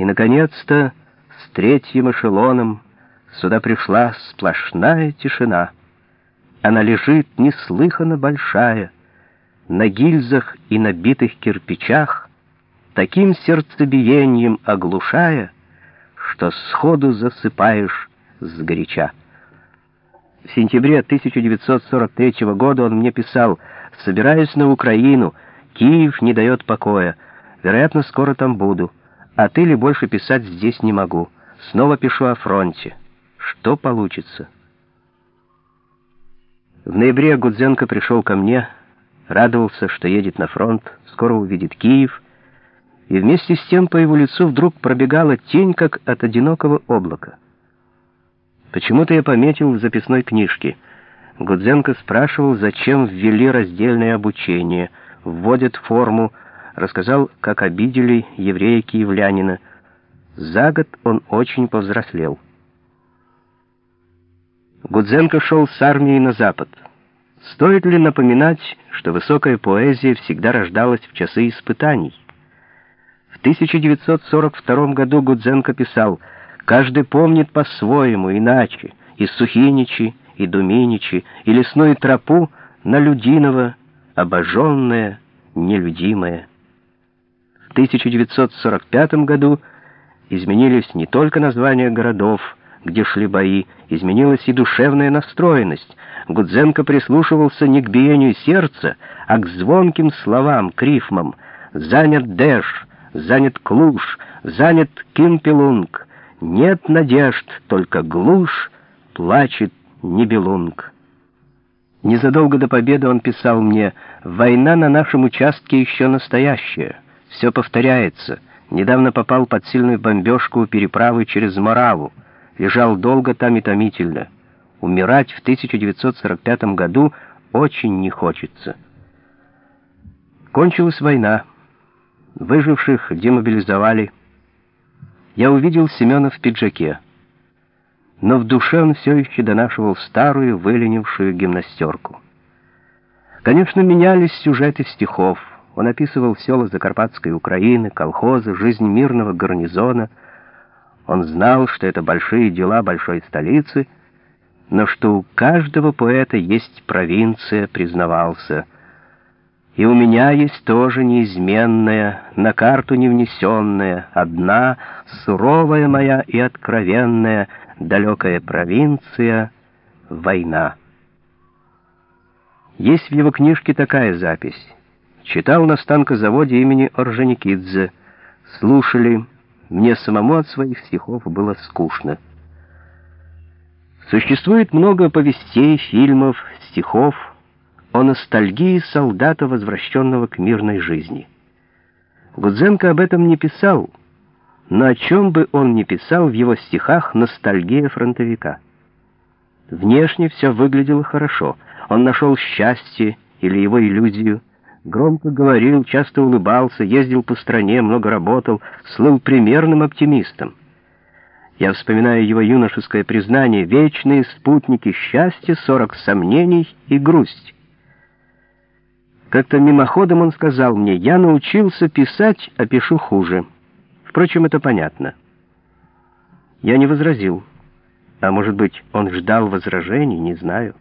И, наконец-то, с третьим эшелоном сюда пришла сплошная тишина. Она лежит неслыханно большая, на гильзах и набитых кирпичах, таким сердцебиением оглушая, что сходу засыпаешь сгоряча. В сентябре 1943 года он мне писал: «Собираюсь на Украину, Киев не дает покоя, вероятно, скоро там буду, а ты ли больше писать здесь не могу, снова пишу о фронте. Что получится?» В ноябре Гудзенко пришел ко мне, радовался, что едет на фронт, скоро увидит Киев, и вместе с тем по его лицу вдруг пробегала тень, как от одинокого облака. Почему-то я пометил в записной книжке: Гудзенко спрашивал, зачем ввели раздельное обучение, вводят форму, рассказал, как обидели еврея-киевлянина. За год он очень повзрослел. Гудзенко шел с армией на запад. Стоит ли напоминать, что высокая поэзия всегда рождалась в часы испытаний? В 1942 году Гудзенко писал: «Каждый помнит по-своему, иначе, и Сухиничи, и Думиничи, и лесную тропу на Людиново, обожженная, нелюдимая». В 1945 году изменились не только названия городов, где шли бои, изменилась и душевная настроенность. Гудзенко прислушивался не к биению сердца, а к звонким словам, к рифмам. «Занят Дэш, занят Клуш, занят Кимпелунг. Нет надежд, только глушь, плачет Нибелунг». Незадолго до победы он писал мне: «Война на нашем участке еще настоящая. Все повторяется. Недавно попал под сильную бомбежку у переправы через Мораву. Лежал долго там и томительно. Умирать в 1945 году очень не хочется». Кончилась война. Выживших демобилизовали. Я увидел Семена в пиджаке. Но в душе он все еще донашивал старую, выленившую гимнастерку. Конечно, менялись сюжеты стихов. Он описывал села Закарпатской Украины, колхозы, жизнь мирного гарнизона. Он знал, что это большие дела большой столицы, но что у каждого поэта есть провинция, признавался. И у меня есть тоже неизменная, на карту не внесенная, одна, суровая моя и откровенная, далекая провинция — война. Есть в его книжке такая запись. Читал на станкозаводе имени Орджоникидзе. Слушали. Мне самому от своих стихов было скучно. Существует много повестей, фильмов, стихов о ностальгии солдата, возвращенного к мирной жизни. Гудзенко об этом не писал, но о чем бы он ни писал, в его стихах ностальгия фронтовика. Внешне все выглядело хорошо. Он нашел счастье или его иллюзию, громко говорил, часто улыбался, ездил по стране, много работал, слыл примерным оптимистом. Я вспоминаю его юношеское признание: «Вечные спутники счастья, 40 сомнений и грусть». Как-то мимоходом он сказал мне: «Я научился писать, а пишу хуже». Впрочем, это понятно. Я не возразил. А может быть, он ждал возражений, не знаю.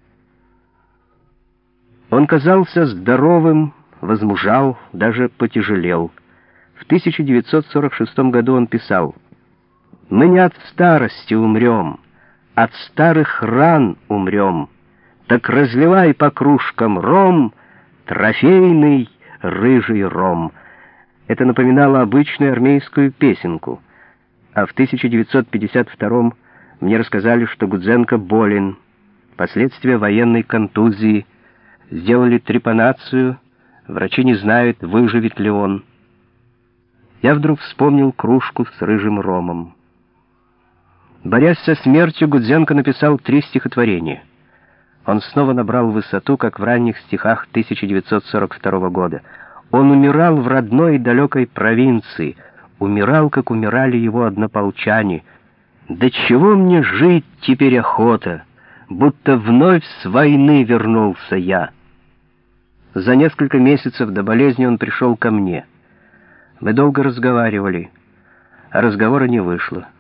Он казался здоровым, возмужал, даже потяжелел. В 1946 году он писал: «Мы не от старости умрем, от старых ран умрем. Так разливай по кружкам ром, трофейный рыжий ром». Это напоминало обычную армейскую песенку. А в 1952 мне рассказали, что Гудзенко болен, последствия военной контузии, сделали трепанацию, врачи не знают, выживет ли он. Я вдруг вспомнил кружку с рыжим ромом. Борясь со смертью, Гудзенко написал 3 стихотворения. Он снова набрал высоту, как в ранних стихах 1942 года. Он умирал в родной и далекой провинции, умирал, как умирали его однополчане. «Да чего мне жить теперь охота, будто вновь с войны вернулся я». За несколько месяцев до болезни он пришел ко мне. Мы долго разговаривали. а разговора не вышло.